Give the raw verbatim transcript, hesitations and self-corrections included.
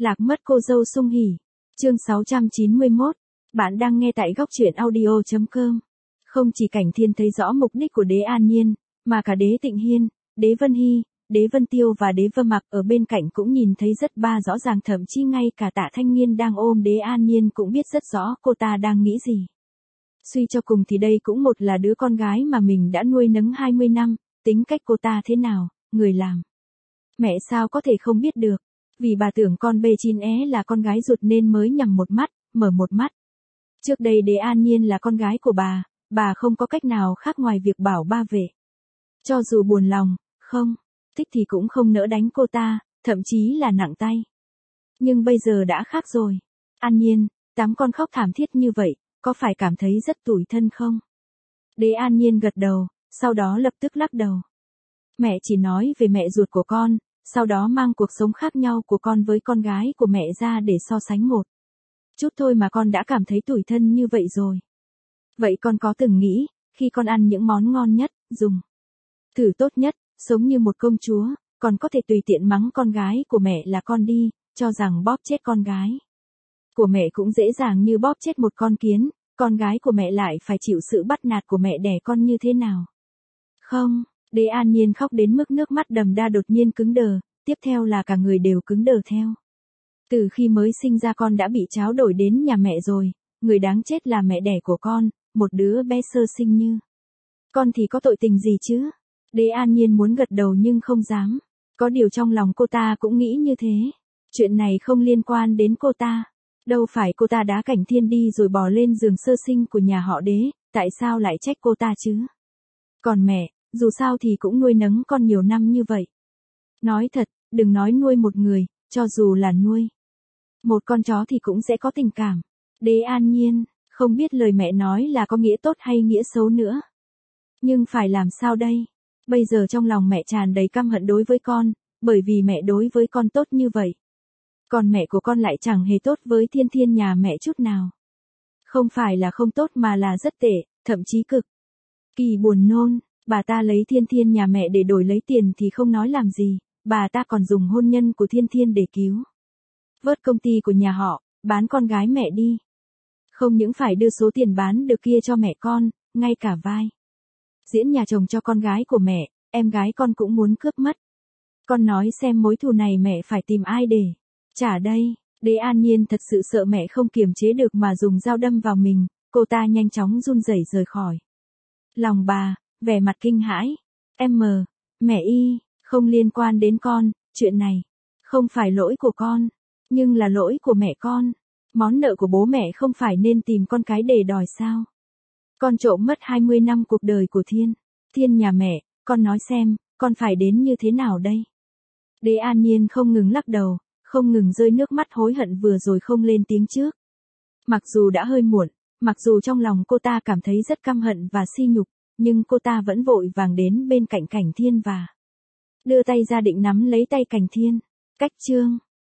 Lạc mất cô dâu sung hỉ. Chương sáu trăm chín mươi mốt. Bạn đang nghe tại góc truyện audio chấm com. Không chỉ Cảnh Thiên thấy rõ mục đích của Đế An Nhiên, mà cả Đế Tịnh Hiên, Đế Vân Hy, Đế Vân Tiêu và Đế Vân Mặc ở bên cạnh cũng nhìn thấy rất ba rõ ràng, thậm chí ngay cả Tạ Thanh Nghiên đang ôm Đế An Nhiên cũng biết rất rõ cô ta đang nghĩ gì. Suy cho cùng thì đây cũng một là đứa con gái mà mình đã nuôi nấng hai mươi năm, tính cách cô ta thế nào, người làm. Mẹ sao có thể không biết được, vì bà tưởng con bê chín é là con gái ruột nên mới nhắm một mắt, mở một mắt. Trước đây Đế An Nhiên là con gái của bà, bà không có cách nào khác ngoài việc bảo ba vệ. Cho dù buồn lòng, không, thích thì cũng không nỡ đánh cô ta, thậm chí là nặng tay. Nhưng bây giờ đã khác rồi. An Nhiên, tám con khóc thảm thiết như vậy, có phải cảm thấy rất tủi thân không? Đế An Nhiên gật đầu, sau đó lập tức lắc đầu. Mẹ chỉ nói về mẹ ruột của con, sau đó mang cuộc sống khác nhau của con với con gái của mẹ ra để so sánh một chút thôi mà con đã cảm thấy tủi thân như vậy rồi. Vậy con có từng nghĩ, khi con ăn những món ngon nhất, dùng thử tốt nhất, sống như một công chúa, còn có thể tùy tiện mắng con gái của mẹ là con đi, cho rằng bóp chết con gái của mẹ cũng dễ dàng như bóp chết một con kiến, con gái của mẹ lại phải chịu sự bắt nạt của mẹ đẻ con như thế nào? Không, Đế An Nhiên khóc đến mức nước mắt đầm đa đột nhiên cứng đờ, tiếp theo là cả người đều cứng đờ theo. Từ khi mới sinh ra con đã bị tráo đổi đến nhà mẹ rồi, người đáng chết là mẹ đẻ của con, một đứa bé sơ sinh như con thì có tội tình gì chứ? Đế An Nhiên muốn gật đầu nhưng không dám, có điều trong lòng cô ta cũng nghĩ như thế. Chuyện này không liên quan đến cô ta. Đâu phải cô ta đá Cảnh Thiên đi rồi bò lên giường sơ sinh của nhà họ Đế, tại sao lại trách cô ta chứ? Còn mẹ, dù sao thì cũng nuôi nấng con nhiều năm như vậy. Nói thật, đừng nói nuôi một người, cho dù là nuôi một con chó thì cũng sẽ có tình cảm. Đế An Nhiên, không biết lời mẹ nói là có nghĩa tốt hay nghĩa xấu nữa. Nhưng phải làm sao đây? Bây giờ trong lòng mẹ tràn đầy căm hận đối với con, bởi vì mẹ đối với con tốt như vậy. Còn mẹ của con lại chẳng hề tốt với Thiên Thiên nhà mẹ chút nào. Không phải là không tốt mà là rất tệ, thậm chí cực kỳ buồn nôn. Bà ta lấy Thiên Thiên nhà mẹ để đổi lấy tiền thì không nói làm gì, bà ta còn dùng hôn nhân của Thiên Thiên để cứu vớt công ty của nhà họ, bán con gái mẹ đi. Không những phải đưa số tiền bán được kia cho mẹ con, ngay cả vai diễn nhà chồng cho con gái của mẹ, em gái con cũng muốn cướp mất. Con nói xem mối thù này mẹ phải tìm ai để trả đây? Đế An Nhiên thật sự sợ mẹ không kiềm chế được mà dùng dao đâm vào mình, cô ta nhanh chóng run rẩy rời khỏi lòng bà, vẻ mặt kinh hãi. Em mờ, mẹ y, không liên quan đến con, chuyện này không phải lỗi của con, nhưng là lỗi của mẹ con. Món nợ của bố mẹ không phải nên tìm con cái để đòi sao? Con trộm mất hai mươi năm cuộc đời của Thiên Thiên nhà mẹ, con nói xem, con phải đến như thế nào đây? Đế An Nhiên không ngừng lắc đầu, không ngừng rơi nước mắt hối hận vừa rồi không lên tiếng trước. Mặc dù đã hơi muộn, mặc dù trong lòng cô ta cảm thấy rất căm hận và sỉ nhục, nhưng cô ta vẫn vội vàng đến bên cạnh Cảnh Thiên và đưa tay ra định nắm lấy tay Cảnh Thiên. Cách chương